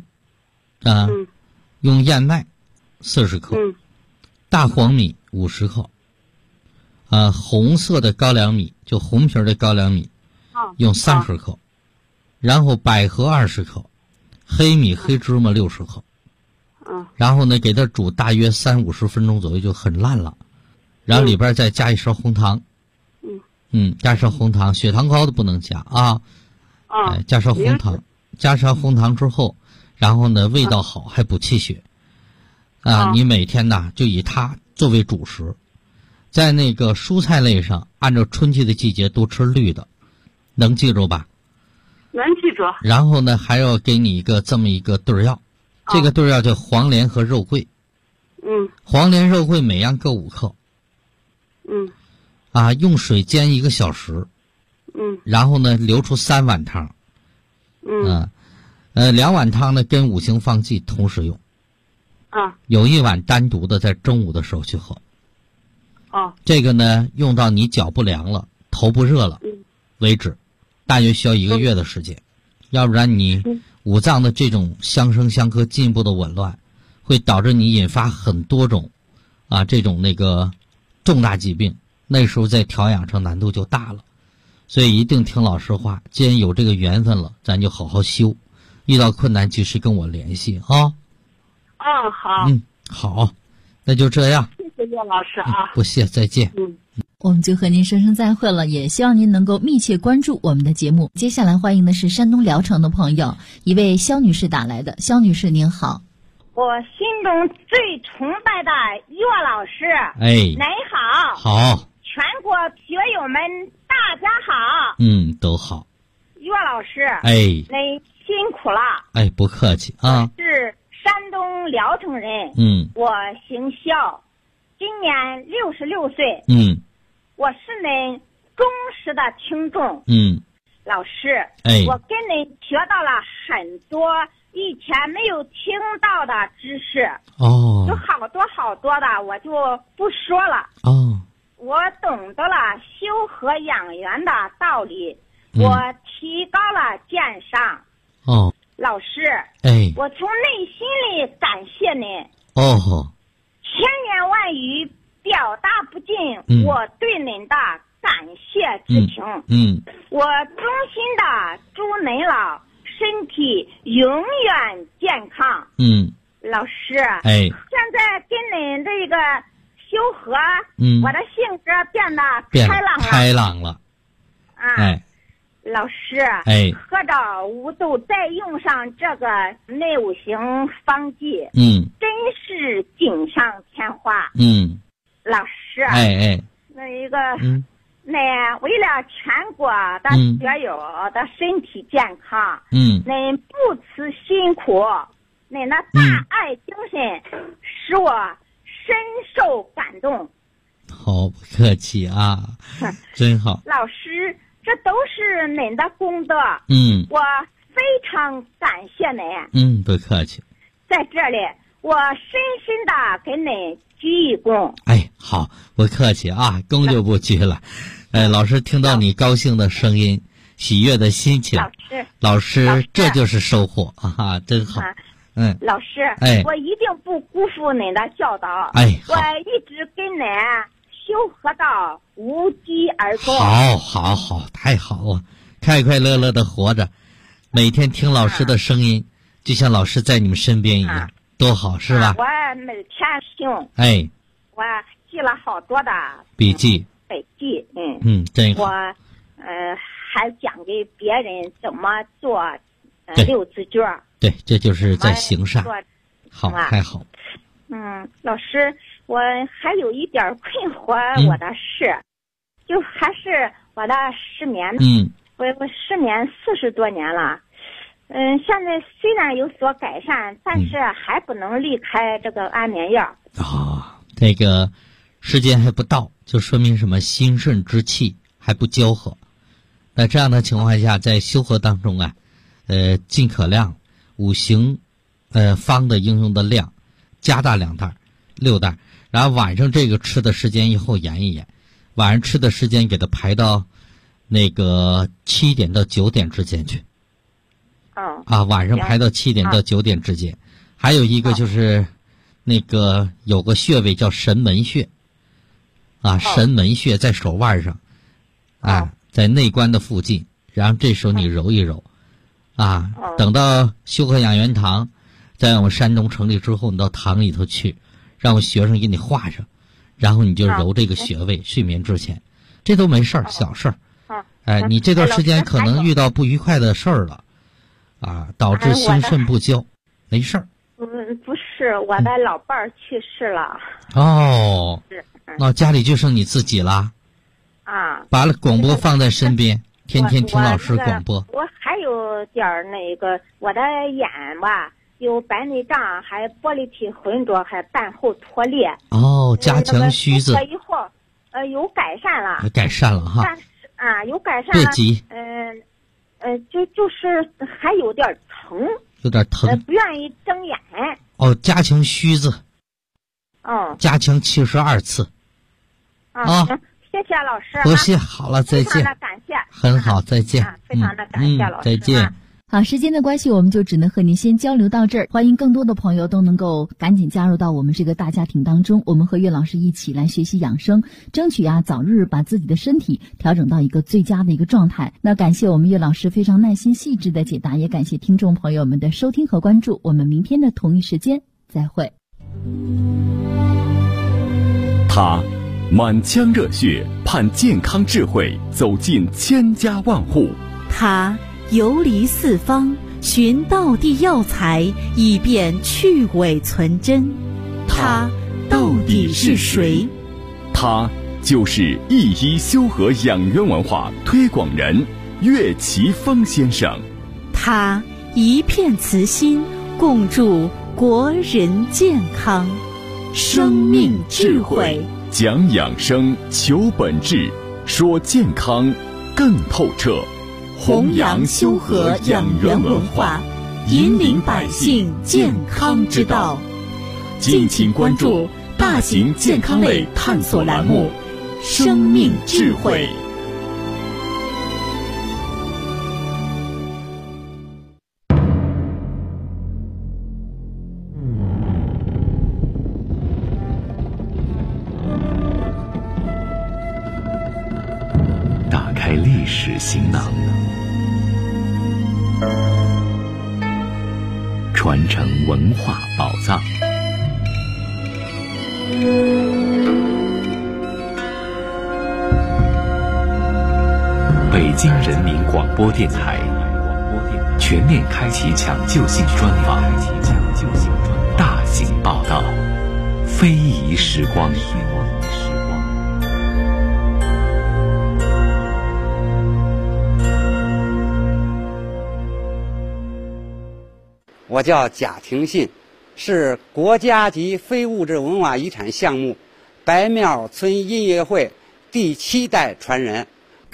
Speaker 5: 用燕麦40克，大黄米50克，红色的高粱米，就红皮的高粱米用30克，然后百合20克，黑米黑芝麻60克。然后呢给它煮大约30-50分钟左右就很烂了，然后里边再加一勺红糖。加上红糖，血糖高的不能加加上红糖，加上红糖之后，然后呢味道好，还补气血。你每天呢就以它作为主食。在那个蔬菜类上，按照春季的季节多吃绿的，能记住吧？
Speaker 8: 能记住。
Speaker 5: 然后呢还要给你这么一个对药，这个对药叫黄连和肉桂。黄连肉桂每样各5克。用水煎1个小时。然后呢流出3碗汤。2碗汤呢跟五行方剂同时用。有1碗单独的在中午的时候去喝。这个呢用到你脚不凉了，头不热了为止，大约需要1个月的时间。要不然你五脏的这种相生相克进一步的紊乱，会导致你引发很多种这种那个重大疾病，那时候在调养上难度就大了。所以一定听老师话，既然有这个缘分了，咱就好好修，遇到困难及时跟我联系啊。
Speaker 8: 好。
Speaker 5: 好，那就这样。
Speaker 8: 谢谢老师
Speaker 5: 不谢，再见。
Speaker 4: 我们就和您说声再会了，也希望您能够密切关注我们的节目。接下来欢迎的是山东聊城的朋友，一位肖女士打来的。肖女士您好。
Speaker 9: 我心中最崇拜的岳老师，您好。
Speaker 5: 好。
Speaker 9: 全国学友们大家好。
Speaker 5: 都好。
Speaker 9: 岳老师，您辛苦了。
Speaker 5: 不客气
Speaker 9: 是山东聊城人。我姓肖，今年66岁。我是您忠实的听众。老师，我跟您学到了很多以前没有听到的知识。有好多好多的，我就不说了。我懂得了修和养元的道理，我提高了鉴赏。老师，我从内心里感谢您。千言万语表达不尽我对您的感谢之情。我衷心的祝您老身老师，
Speaker 5: 哎，
Speaker 9: 现在跟您这个修和，我的性格变得开朗了。
Speaker 5: 哎，
Speaker 9: 老师，
Speaker 5: 哎，
Speaker 9: 合着我都再用上这个内五行方剂，真是锦上添花。老师，
Speaker 5: 哎，
Speaker 9: 那一个，那为了全国的学友的身体健康，恁不辞辛苦，恁那大爱精神使我深受感动。
Speaker 5: 好，不客气啊，真好。
Speaker 9: 老师，这都是恁的功德，我非常感谢您。
Speaker 5: 不客气。
Speaker 9: 在这里，我深深的给恁鞠一躬。
Speaker 5: 哎，好，不客气啊，躬就不鞠了。老师听到你高兴的声音，喜悦的心情，老师这就是收获啊，真好。
Speaker 9: 老师，我一定不辜负您的教导。我一直跟您修和到无疾而终。
Speaker 5: 好，太好了，快快乐乐的活着，每天听老师的声音，就像老师在你们身边一样，多好，是吧？
Speaker 9: 我每天听，我记了好多的
Speaker 5: 笔记，真好。
Speaker 9: 我还讲给别人怎么做六字诀。
Speaker 5: 对，这就是在行善。好，太好。
Speaker 9: 老师，我还有一点困惑我的事，就还是我的失眠。我失眠40多年了。现在虽然有所改善，但是还不能离开这个安眠药。
Speaker 5: 这个时间还不到，就说明什么？心肾之气还不交合。那这样的情况下，在修和当中啊，尽可量五行方的应用的量加大2袋6袋，然后晚上这个吃的时间以后延一延，晚上吃的时间给它排到那个7点到9点之间去。晚上排到7点到9点之间。还有一个就是那个有个穴位叫神门穴神门穴在手腕上在内关的附近，然后这时候你揉一揉等到修和养元堂在我们山东成立之后，你到堂里头去，让我学生给你画上，然后你就揉这个穴位，睡眠之前，这都没事儿，小事儿。你这段时间可能遇到不愉快的事儿了导致心肾不交，没事儿。
Speaker 9: 不是，我的老伴儿去世了。
Speaker 5: 那家里就剩你自己了。把广播放在身边，天天听老师广播。
Speaker 9: 我还有点那个，我的眼吧有白内障，还玻璃体浑浊，还瓣后脱裂。
Speaker 5: 加强须子。
Speaker 9: 以后有改善了。
Speaker 5: 改善了哈。
Speaker 9: 但是有改善了。
Speaker 5: 别急。
Speaker 9: 就是还有点疼。
Speaker 5: 有点疼。
Speaker 9: 不愿意睁眼。
Speaker 5: 加强须子。加强72次。
Speaker 9: 谢谢老师。
Speaker 5: 多谢，好了，再见。
Speaker 9: 非常的感谢。
Speaker 5: 很好，再见。
Speaker 9: 非常的感谢老师。
Speaker 5: 再见。
Speaker 4: 好，时间的关系，我们就只能和您先交流到这儿。欢迎更多的朋友都能够赶紧加入到我们这个大家庭当中，我们和岳老师一起来学习养生，争取早日把自己的身体调整到一个最佳的一个状态。那感谢我们岳老师非常耐心细致的解答，也感谢听众朋友们的收听和关注。我们明天的同一时间再会。
Speaker 2: 他满腔热血盼健康智慧走进千家万户，
Speaker 3: 他游离四方寻道地药材，以便去伪存真。他到底是谁？
Speaker 2: 他就是一医修和养元文化推广人岳奇峰先生。
Speaker 3: 他一片慈心，共筑国人健康。生命智慧，
Speaker 2: 讲养生，求本质，说健康更透彻。
Speaker 3: 弘扬修和养元文化，引领百姓健康之道。敬请关注大型健康类探索栏目《生命智慧》。
Speaker 2: 打开历史行囊， 传承文化宝藏。北京人民广播电台全面开启抢救性专访，大型报道，非遗时光。
Speaker 10: 我叫贾廷信，是国家级非物质文化遗产项目白庙村音乐会第7代传人。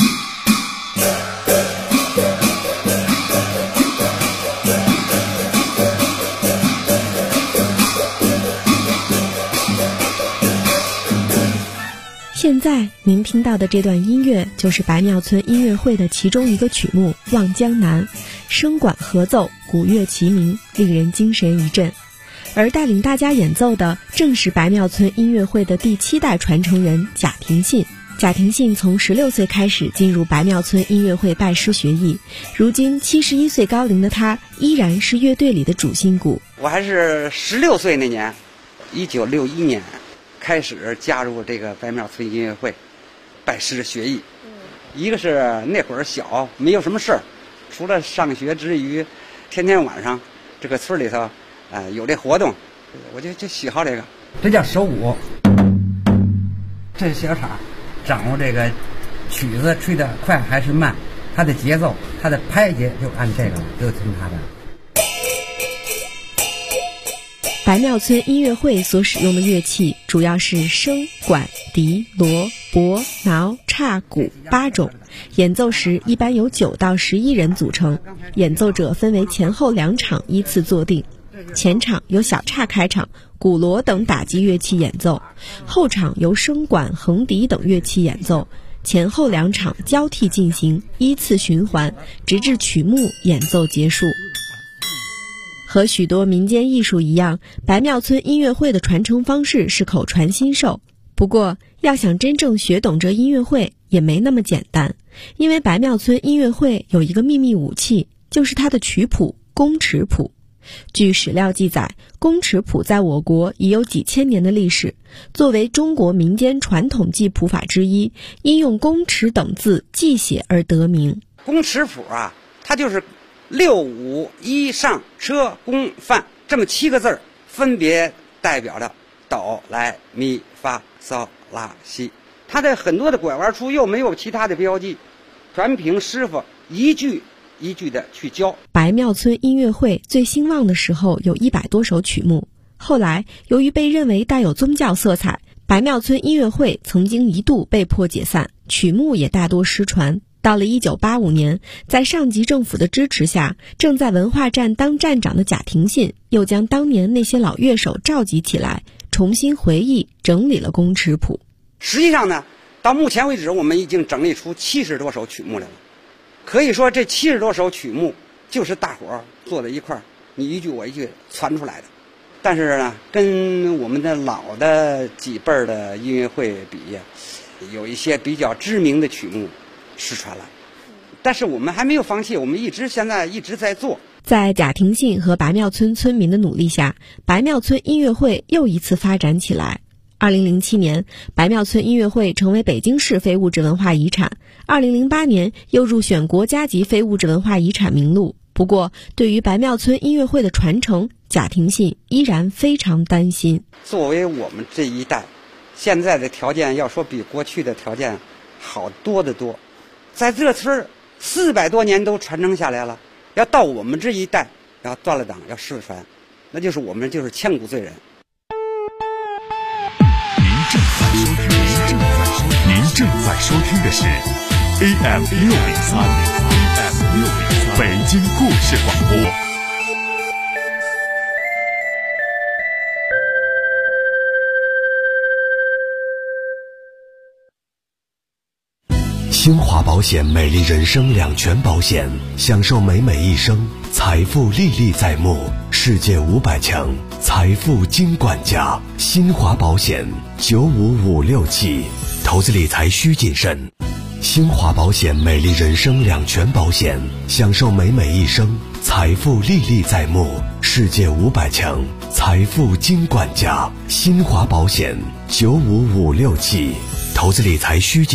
Speaker 11: 现在您听到的这段音乐就是白庙村音乐会的其中一个曲目《望江南》，声管合奏，鼓乐齐鸣，令人精神一振。而带领大家演奏的正是白庙村音乐会的第7代传承人贾廷信。贾廷信从16岁开始进入白庙村音乐会拜师学艺，如今71岁高龄的他依然是乐队里的主心骨。
Speaker 10: 我还是16岁那年，1961年开始加入这个白庙村音乐会，拜师学艺。一个是那会儿小，没有什么事儿，除了上学之余，天天晚上这个村里头，有这活动，我就喜好这个。这叫手鼓，这是小叉，掌握这个曲子吹得快还是慢，它的节奏，它的拍节就按这个，就听它的。
Speaker 11: 白庙村音乐会所使用的乐器主要是笙、管、笛、锣、钹、挠、叉、鼓8种，演奏时一般由9到11人组成，演奏者分为前后2场依次坐定。前场由小叉开场，鼓锣等打击乐器演奏，后场由笙管、横笛等乐器演奏，前后2场交替进行，依次循环，直至曲目演奏结束。和许多民间艺术一样，白庙村音乐会的传承方式是口传心授。不过，要想真正学懂这音乐会也没那么简单，因为白庙村音乐会有一个秘密武器，就是它的曲谱宫尺谱。据史料记载，宫尺谱在我国已有几千年的历史，作为中国民间传统记谱法之一，因用宫尺等字记写而得名。
Speaker 10: 宫尺谱啊，它就是6、5、1上车宫范这么7个字儿，分别代表着哆来咪发嗦拉西。它的很多的拐弯处又没有其他的标记，全凭师傅一句一句的去教。
Speaker 11: 白庙村音乐会最兴旺的时候有100多首曲目，后来由于被认为带有宗教色彩，白庙村音乐会曾经一度被迫解散，曲目也大多失传。到了1985年，在上级政府的支持下，正在文化站当站长的贾廷信又将当年那些老乐手召集起来，重新回忆整理了宫尺谱。
Speaker 10: 实际上呢，到目前为止我们已经整理出70多首曲目来了。可以说这70多首曲目就是大伙儿坐在一块儿，你一句我一句传出来的。但是呢，跟我们的老的几辈儿的音乐会比呀，有一些比较知名的曲目失传了，但是我们还没有放弃，我们现在一直在做。
Speaker 11: 在贾廷信和白庙村村民的努力下，白庙村音乐会又一次发展起来。2007年，白庙村音乐会成为北京市非物质文化遗产，2008年又入选国家级非物质文化遗产名录。不过，对于白庙村音乐会的传承，贾廷信依然非常担心。
Speaker 10: 作为我们这一代，现在的条件要说比过去的条件好多得多。在这村400多年都传承下来了，要到我们这一代要断了档要失传，那就是我们就是千古罪人。
Speaker 2: 您正在收听的是 AM 603北京故事广播。
Speaker 12: 新华保险美丽人生2全保险，享受美美一生，财富历历在目，世界500强财富金管家。新华保险95567，投资理财需谨慎。新华保险美丽人生2全保险，享受美美一生， 财富历历在目，世界500强财富金管家，新华保险95567，投资理财需谨